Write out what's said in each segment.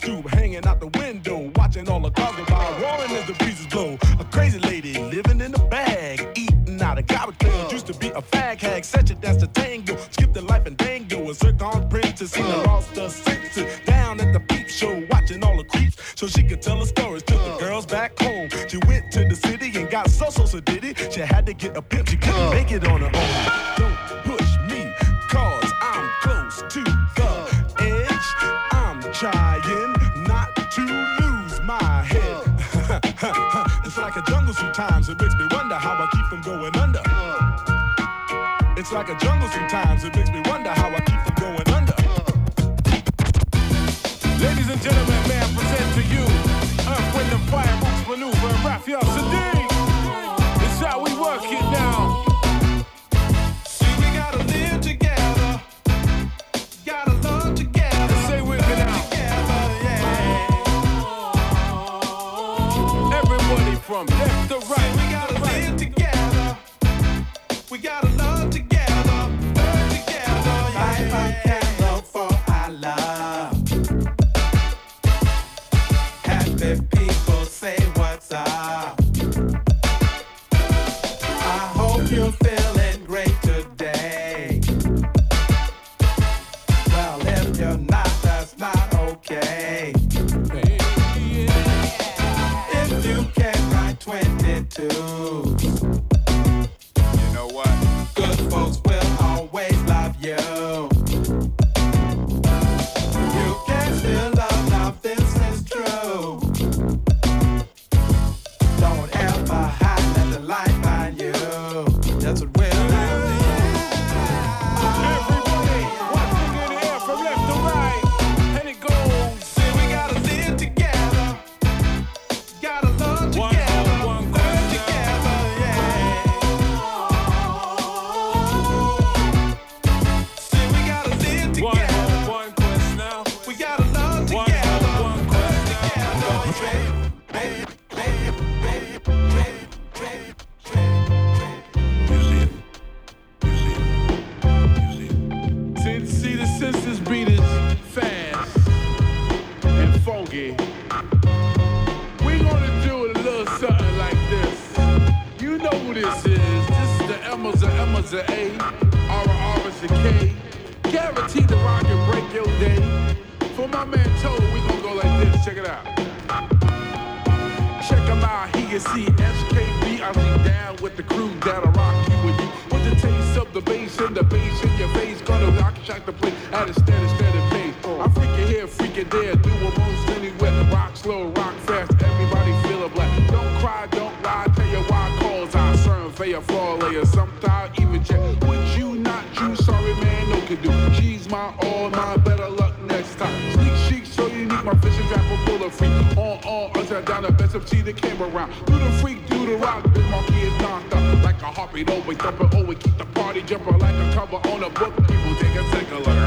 stoop, hanging out the window, watching all the cars go by, roaring as the breezes blow. A crazy lady living in a bag, eating out of garbage cans. Used to be a fag hag, such a dance to tango. Skipped the life and dango, a zircon princess, and lost her senses. Down at the peep show, watching all the creeps, so she could tell her stories to the girls back home. She went to the city and got so did it. She had to get a pimp, she couldn't make it on her own. Don't push me, cause I'm close to the edge. I'm trying not to lose my head. It's like a jungle sometimes, it makes me wonder how I keep from going under. It's like a jungle sometimes, it makes me wonder how I keep from going under. Ladies and gentlemen, may I present to you Earth, Wind and Fire, Roots Maneuver, and Raphael Sadiq. It's how we work it now. See, we gotta live together, gotta love together. Say with me now. Together, yeah. Everybody from left to right. See, we gotta live together, we gotta love together, love together, yeah. Life I can love for our love. Happy people say what's up. You're feeling great today. Well, if you're not, that's not okay. If you can write 22, you know what? Good folks will always love you. You can still love, now this is true. Don't ever hide, let the light find you. That's what we're doing. Everybody, one thing in the air from left to right, and it goes. Say we gotta live together, gotta love together, love together, yeah. Say we gotta live together, one quest now. We gotta love together, one quest together, baby. See the sisters beat it fast and funky. We gonna do a little something like this. You know who this is. This is the M's and M's and A, R is a K. Guaranteed to rock and break your day. For my man Toe, we gonna go like this. Check it out. Check him out. He can see SKB. I be down with the crew that'll rock you with you. With the taste of the bass and the bass in your face. Gonna rock and shock the place at a steady pace. I'm freaking here, freaking there. Do a most anywhere. Rock slow, rock fast. Everybody feel it black. Don't cry, don't lie. Tell you why calls I survey a floor layer. Sometimes even check. Would you not you? Sorry man, no can do. She's my all, my better luck next time. Sneak chic, so unique. My fishing trap will pull a freak. On, upside down, the best of see the camera around. Do the freak, do the rock. This monkey is knocked up. Like a heartbeat, always thumping, always keep the party jumping. Like a cover on a book. People take a second look.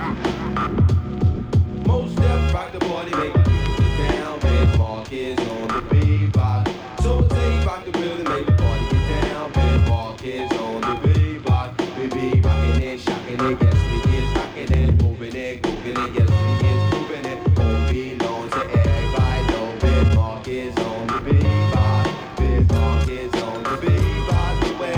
Most steps rock the body, make the people get down. Red Mark is on the beat-box. So take rock the building, make the party get down. Red Mark is on the beat-box. We be rocking it, shocking it, yes we is rocking it, moving it, cooking it, yes we is moving it. Won't be known to everybody know. Red Mark is on the beat-box. Red Mark is on the beat-box.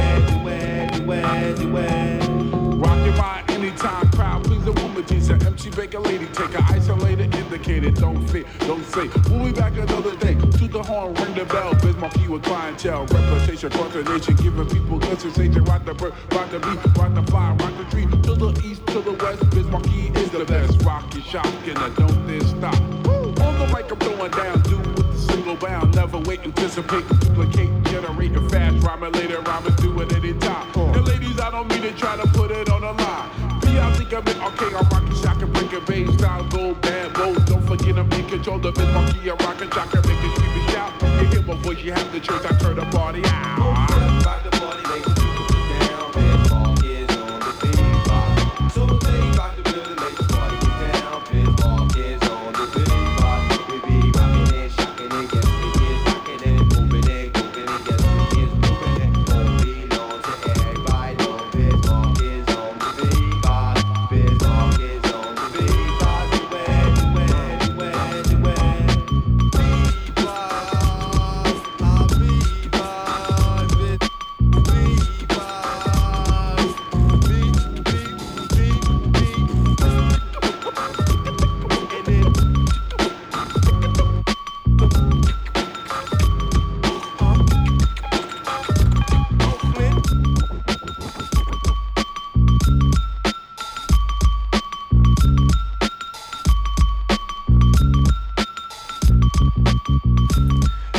Do it. Rock your mind anytime, crowd, please a woman, teacher, MC Baker lady, take an isolator, indicator, don't fit, don't say. We'll be back another day, to the horn, ring the bell, Biz Markie with clientele, reputation across the nation, giving people good sensation, rock the bird, rock the beat, rock the fly, rock the tree, to the east, to the west, Biz Markie is the best, rock your shock, and I don't then stop. Woo! On the mic, I'm throwing down, do with the single bound, never wait, anticipate, duplicate, generating fast, rhyming later, rhyming do it anytime. The ladies, I don't mean to try to put it on the line. I think I'm in, okay, I'm rockin' shock and breaking bass, style go bad boys. Don't forget I'm in control of Biz Markie, I'm rockin' shock and making screaming shout. You hear my voice, you have the church, I turn the party out. Rock the party, make the people get down. Red Mark is on the beat-box. So they rock the building, make the party get down. Red Mark is on the beat-box. We be rockin' it, shockin' it, yes we is rockin' it, moving it, cooking it, yes we is moving it. Won't be known to everybody know. Red Mark is on the beat-box. Biz Mark is on the beat-box. Do it.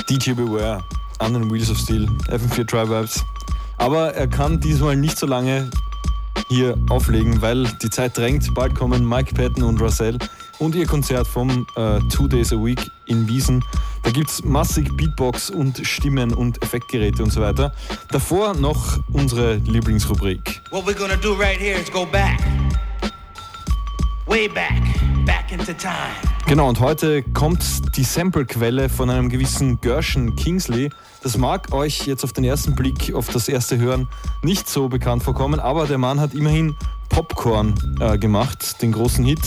DJ Beware an den Wheels of Steel, FM4 Dry Vibes. Aber er kann diesmal nicht so lange hier auflegen, weil die Zeit drängt. Bald kommen Mike Patton und Russell und ihr Konzert vom 2 Days a Week in Wiesen. Da gibt es massig Beatbox und Stimmen und Effektgeräte und so weiter. Davor noch unsere Lieblingsrubrik. What we're gonna do right here is go back. Way back. Back into time. Genau, und heute kommt die Samplequelle von einem gewissen Gershon Kingsley. Das mag euch jetzt auf den ersten Blick, auf das erste Hören nicht so bekannt vorkommen, aber der Mann hat immerhin Popcorn gemacht, den großen Hit.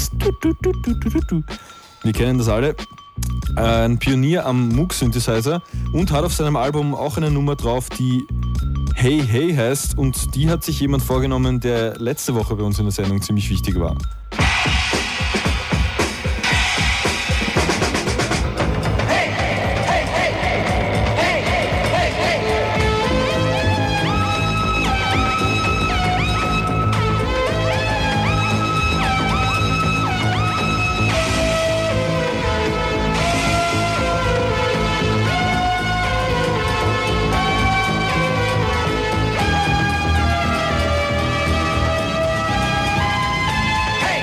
Wir kennen das alle. Ein Pionier am Moog-Synthesizer und hat auf seinem Album auch eine Nummer drauf, die Hey Hey heißt, und die hat sich jemand vorgenommen, der letzte Woche bei uns in der Sendung ziemlich wichtig war. Hey!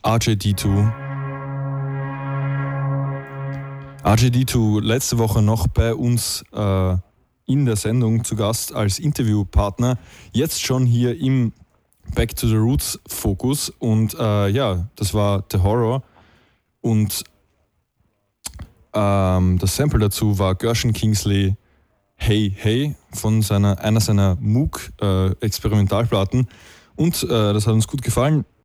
RJD2. RJD2 letzte Woche noch bei uns in der Sendung zu Gast als Interviewpartner. Jetzt schon hier im Back to the Roots Fokus. Und das war The Horror. Und das Sample dazu war Gershon Kingsley Hey Hey von einer seiner Moog Experimentalplatten. Und das hat uns gut gefallen.